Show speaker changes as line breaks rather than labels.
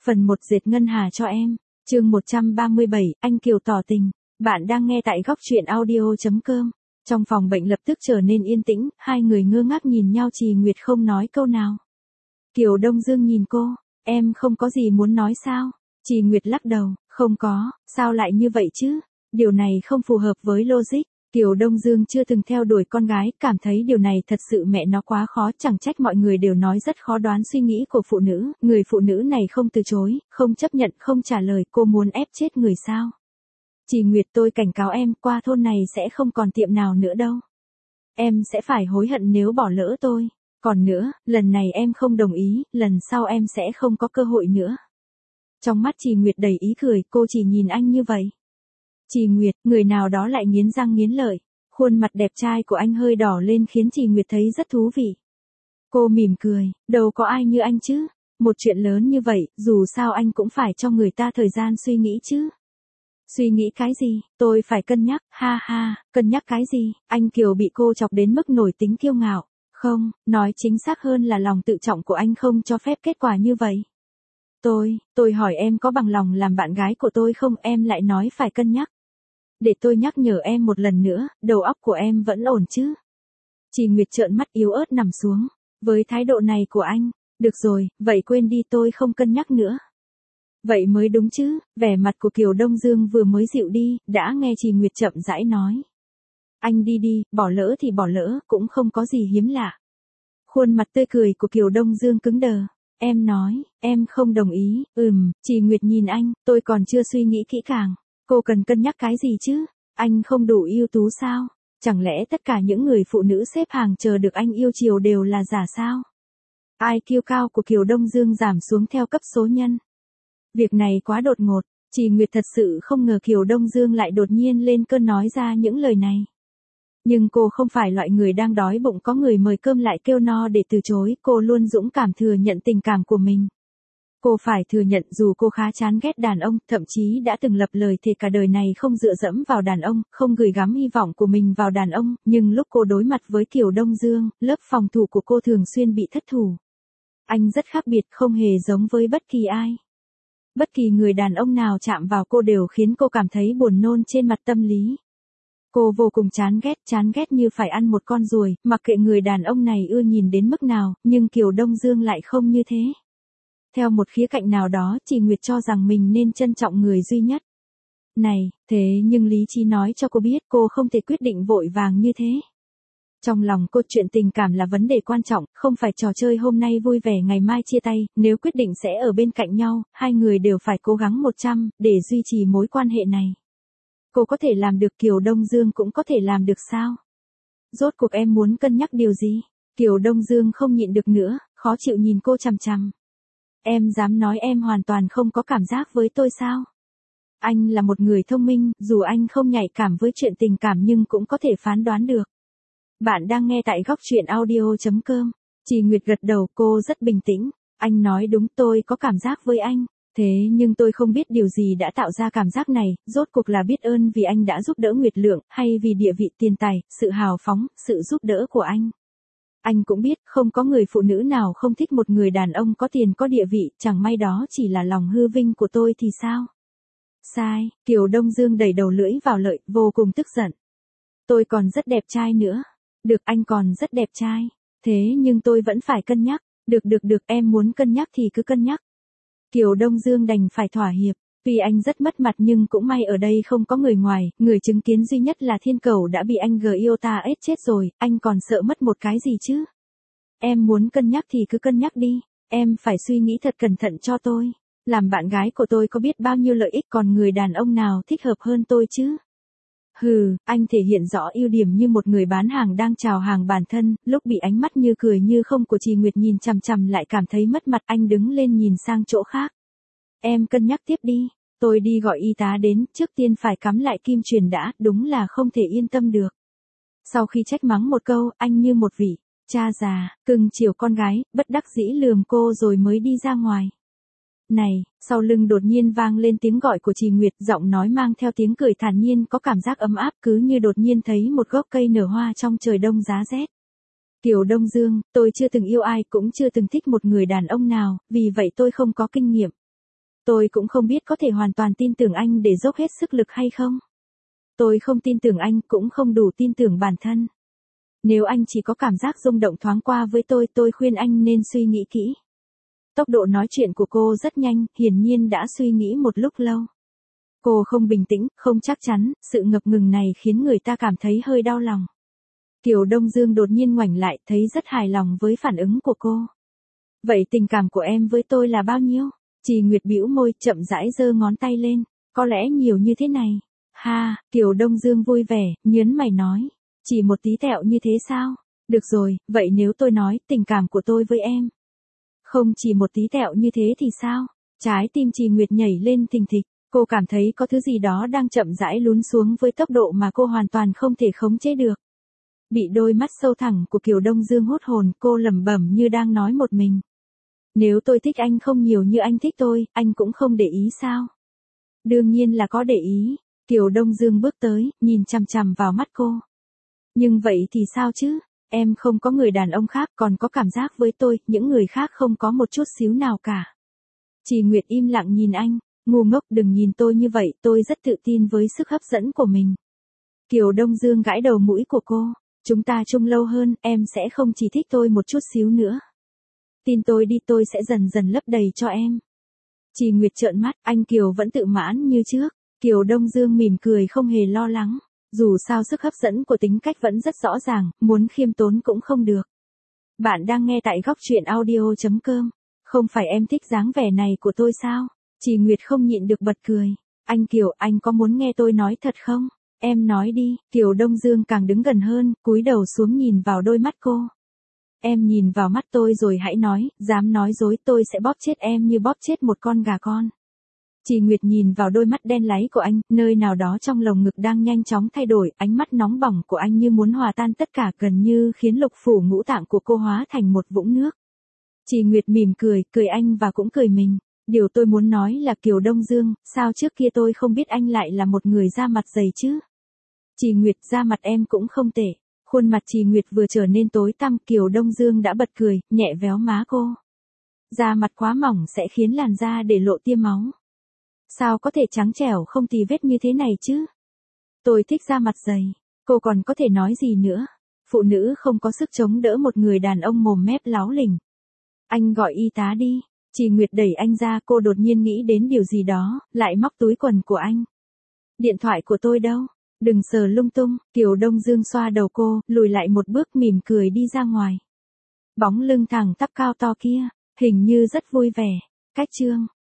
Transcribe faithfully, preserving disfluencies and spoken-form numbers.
Phần một dệt ngân hà cho em. Chương một trăm ba mươi bảy, anh Kiều tỏ tình. Bạn đang nghe tại góc truyện audio chấm com. Trong phòng bệnh lập tức trở nên yên tĩnh, hai người ngơ ngác nhìn nhau, Trì Nguyệt không nói câu nào. Kiều Đông Dương nhìn cô, em không có gì muốn nói sao? Trì Nguyệt lắc đầu, không có, sao lại như vậy chứ? Điều này không phù hợp với logic. Kiều Đông Dương chưa từng theo đuổi con gái, cảm thấy điều này thật sự mẹ nó quá khó, chẳng trách mọi người đều nói rất khó đoán suy nghĩ của phụ nữ, người phụ nữ này không từ chối, không chấp nhận, không trả lời, cô muốn ép chết người sao? Trì Nguyệt, tôi cảnh cáo em, qua thôn này sẽ không còn tiệm nào nữa đâu. Em sẽ phải hối hận nếu bỏ lỡ tôi. Còn nữa, lần này em không đồng ý, lần sau em sẽ không có cơ hội nữa. Trong mắt Trì Nguyệt đầy ý cười, cô chỉ nhìn anh như vậy. Trì Nguyệt, người nào đó lại nghiến răng nghiến lợi. Khuôn mặt đẹp trai của anh hơi đỏ lên khiến Trì Nguyệt thấy rất thú vị. Cô mỉm cười, đâu có ai như anh chứ. Một chuyện lớn như vậy, dù sao anh cũng phải cho người ta thời gian suy nghĩ chứ. Suy nghĩ cái gì, tôi phải cân nhắc, ha ha, cân nhắc cái gì, anh Kiều bị cô chọc đến mức nổi tính kiêu ngạo. Không, nói chính xác hơn là lòng tự trọng của anh không cho phép kết quả như vậy. Tôi, tôi hỏi em có bằng lòng làm bạn gái của tôi không, em lại nói phải cân nhắc. Để tôi nhắc nhở em một lần nữa, đầu óc của em vẫn ổn chứ? Trì Nguyệt trợn mắt yếu ớt nằm xuống. Với thái độ này của anh, được rồi, vậy quên đi, tôi không cân nhắc nữa. Vậy mới đúng chứ, vẻ mặt của Kiều Đông Dương vừa mới dịu đi, đã nghe Trì Nguyệt chậm rãi nói. Anh đi đi, bỏ lỡ thì bỏ lỡ, cũng không có gì hiếm lạ. Khuôn mặt tươi cười của Kiều Đông Dương cứng đờ. Em nói, em không đồng ý, ừm, Trì Nguyệt nhìn anh, tôi còn chưa suy nghĩ kỹ càng. Cô cần cân nhắc cái gì chứ? Anh không đủ ưu tú sao? Chẳng lẽ tất cả những người phụ nữ xếp hàng chờ được anh yêu chiều đều là giả sao? i kiu cao của Kiều Đông Dương giảm xuống theo cấp số nhân. Việc này quá đột ngột, Trì Nguyệt thật sự không ngờ Kiều Đông Dương lại đột nhiên lên cơn nói ra những lời này. Nhưng cô không phải loại người đang đói bụng có người mời cơm lại kêu no để từ chối, cô luôn dũng cảm thừa nhận tình cảm của mình. Cô phải thừa nhận dù cô khá chán ghét đàn ông, thậm chí đã từng lập lời thề cả đời này không dựa dẫm vào đàn ông, không gửi gắm hy vọng của mình vào đàn ông, nhưng lúc cô đối mặt với Kiều Đông Dương, lớp phòng thủ của cô thường xuyên bị thất thủ. Anh rất khác biệt, không hề giống với bất kỳ ai. Bất kỳ người đàn ông nào chạm vào cô đều khiến cô cảm thấy buồn nôn trên mặt tâm lý. Cô vô cùng chán ghét, chán ghét như phải ăn một con ruồi, mặc kệ người đàn ông này ưa nhìn đến mức nào, nhưng Kiều Đông Dương lại không như thế. Theo một khía cạnh nào đó, Trì Nguyệt cho rằng mình nên trân trọng người duy nhất. Này, thế nhưng lý trí nói cho cô biết cô không thể quyết định vội vàng như thế. Trong lòng cô chuyện tình cảm là vấn đề quan trọng, không phải trò chơi hôm nay vui vẻ ngày mai chia tay, nếu quyết định sẽ ở bên cạnh nhau, hai người đều phải cố gắng một trăm, để duy trì mối quan hệ này. Cô có thể làm được, Kiều Đông Dương cũng có thể làm được sao? Rốt cuộc em muốn cân nhắc điều gì? Kiều Đông Dương không nhịn được nữa, khó chịu nhìn cô chằm chằm. Em dám nói em hoàn toàn không có cảm giác với tôi sao? Anh là một người thông minh, dù anh không nhạy cảm với chuyện tình cảm nhưng cũng có thể phán đoán được. Bạn đang nghe tại góc truyện audio chấm com. Trì Nguyệt gật đầu, cô rất bình tĩnh. Anh nói đúng, tôi có cảm giác với anh. Thế nhưng tôi không biết điều gì đã tạo ra cảm giác này, rốt cuộc là biết ơn vì anh đã giúp đỡ Nguyệt Lượng, hay vì địa vị, tiền tài, sự hào phóng, sự giúp đỡ của anh. Anh cũng biết, không có người phụ nữ nào không thích một người đàn ông có tiền có địa vị, chẳng may đó chỉ là lòng hư vinh của tôi thì sao? Sai, Kiều Đông Dương đẩy đầu lưỡi vào lợi, vô cùng tức giận. Tôi còn rất đẹp trai nữa. Được, anh còn rất đẹp trai. Thế nhưng tôi vẫn phải cân nhắc. Được được được, em muốn cân nhắc thì cứ cân nhắc. Kiều Đông Dương đành phải thỏa hiệp. Tuy anh rất mất mặt nhưng cũng may ở đây không có người ngoài, người chứng kiến duy nhất là Thiên Cẩu đã bị anh Giota ết chết rồi, anh còn sợ mất một cái gì chứ? Em muốn cân nhắc thì cứ cân nhắc đi, em phải suy nghĩ thật cẩn thận cho tôi. Làm bạn gái của tôi có biết bao nhiêu lợi ích, còn người đàn ông nào thích hợp hơn tôi chứ? Hừ, anh thể hiện rõ ưu điểm như một người bán hàng đang chào hàng bản thân, lúc bị ánh mắt như cười như không của Trì Nguyệt nhìn chằm chằm lại cảm thấy mất mặt, anh đứng lên nhìn sang chỗ khác. Em cân nhắc tiếp đi, tôi đi gọi y tá đến, trước tiên phải cắm lại kim truyền đã, đúng là không thể yên tâm được. Sau khi trách mắng một câu, anh như một vị cha già, cưng chiều con gái, bất đắc dĩ lườm cô rồi mới đi ra ngoài. Này, sau lưng đột nhiên vang lên tiếng gọi của Trì Nguyệt, giọng nói mang theo tiếng cười thản nhiên, có cảm giác ấm áp, cứ như đột nhiên thấy một gốc cây nở hoa trong trời đông giá rét. Kiều Đông Dương, tôi chưa từng yêu ai, cũng chưa từng thích một người đàn ông nào, vì vậy tôi không có kinh nghiệm. Tôi cũng không biết có thể hoàn toàn tin tưởng anh để dốc hết sức lực hay không. Tôi không tin tưởng anh, cũng không đủ tin tưởng bản thân. Nếu anh chỉ có cảm giác rung động thoáng qua với tôi, tôi khuyên anh nên suy nghĩ kỹ. Tốc độ nói chuyện của cô rất nhanh, hiển nhiên đã suy nghĩ một lúc lâu. Cô không bình tĩnh, không chắc chắn, sự ngập ngừng này khiến người ta cảm thấy hơi đau lòng. Kiều Đông Dương đột nhiên ngoảnh lại, thấy rất hài lòng với phản ứng của cô. Vậy tình cảm của em với tôi là bao nhiêu? Trì Nguyệt bĩu môi, chậm rãi giơ ngón tay lên. Có lẽ nhiều như thế này. Ha, Kiều Đông Dương vui vẻ, nhớn mày nói. Chỉ một tí tẹo như thế sao? Được rồi, vậy nếu tôi nói tình cảm của tôi với em. Không chỉ một tí tẹo như thế thì sao? Trái tim Trì Nguyệt nhảy lên thình thịch. Cô cảm thấy có thứ gì đó đang chậm rãi lún xuống với tốc độ mà cô hoàn toàn không thể khống chế được. Bị đôi mắt sâu thẳm của Kiều Đông Dương hút hồn, cô lẩm bẩm như đang nói một mình. Nếu tôi thích anh không nhiều như anh thích tôi, anh cũng không để ý sao? Đương nhiên là có để ý. Kiều Đông Dương bước tới, nhìn chằm chằm vào mắt cô. Nhưng vậy thì sao chứ? Em không có người đàn ông khác, còn có cảm giác với tôi, những người khác không có một chút xíu nào cả. Trì Nguyệt im lặng nhìn anh. Ngu ngốc, đừng nhìn tôi như vậy, tôi rất tự tin với sức hấp dẫn của mình. Kiều Đông Dương gãi đầu mũi của cô. Chúng ta chung lâu hơn, em sẽ không chỉ thích tôi một chút xíu nữa. Tin tôi đi, tôi sẽ dần dần lấp đầy cho em. Trì Nguyệt trợn mắt, anh Kiều vẫn tự mãn như trước. Kiều Đông Dương mỉm cười không hề lo lắng. Dù sao sức hấp dẫn của tính cách vẫn rất rõ ràng, muốn khiêm tốn cũng không được. Bạn đang nghe tại góc truyện audio chấm com. Không phải em thích dáng vẻ này của tôi sao? Trì Nguyệt không nhịn được bật cười. Anh Kiều, anh có muốn nghe tôi nói thật không? Em nói đi. Kiều Đông Dương càng đứng gần hơn, cúi đầu xuống nhìn vào đôi mắt cô. Em nhìn vào mắt tôi rồi hãy nói, dám nói dối tôi sẽ bóp chết em như bóp chết một con gà con. Trì Nguyệt nhìn vào đôi mắt đen láy của anh, nơi nào đó trong lồng ngực đang nhanh chóng thay đổi, ánh mắt nóng bỏng của anh như muốn hòa tan tất cả, gần như khiến lục phủ ngũ tạng của cô hóa thành một vũng nước. Trì Nguyệt mỉm cười, cười anh và cũng cười mình. Điều tôi muốn nói là Kiều Đông Dương, sao trước kia tôi không biết anh lại là một người da mặt dày chứ? Trì Nguyệt, da mặt em cũng không tệ. Khuôn mặt Trì Nguyệt vừa trở nên tối tăm, Kiều Đông Dương đã bật cười, nhẹ véo má cô. Da mặt quá mỏng sẽ khiến làn da để lộ tia máu. Sao có thể trắng trẻo không tì vết như thế này chứ? Tôi thích da mặt dày. Cô còn có thể nói gì nữa? Phụ nữ không có sức chống đỡ một người đàn ông mồm mép láo lỉnh. Anh gọi y tá đi. Trì Nguyệt đẩy anh ra, cô đột nhiên nghĩ đến điều gì đó, lại móc túi quần của anh. Điện thoại của tôi đâu? Đừng sờ lung tung. Kiều Đông Dương xoa đầu cô, lùi lại một bước mỉm cười đi ra ngoài. Bóng lưng thẳng tắp cao to kia, hình như rất vui vẻ. Cách chương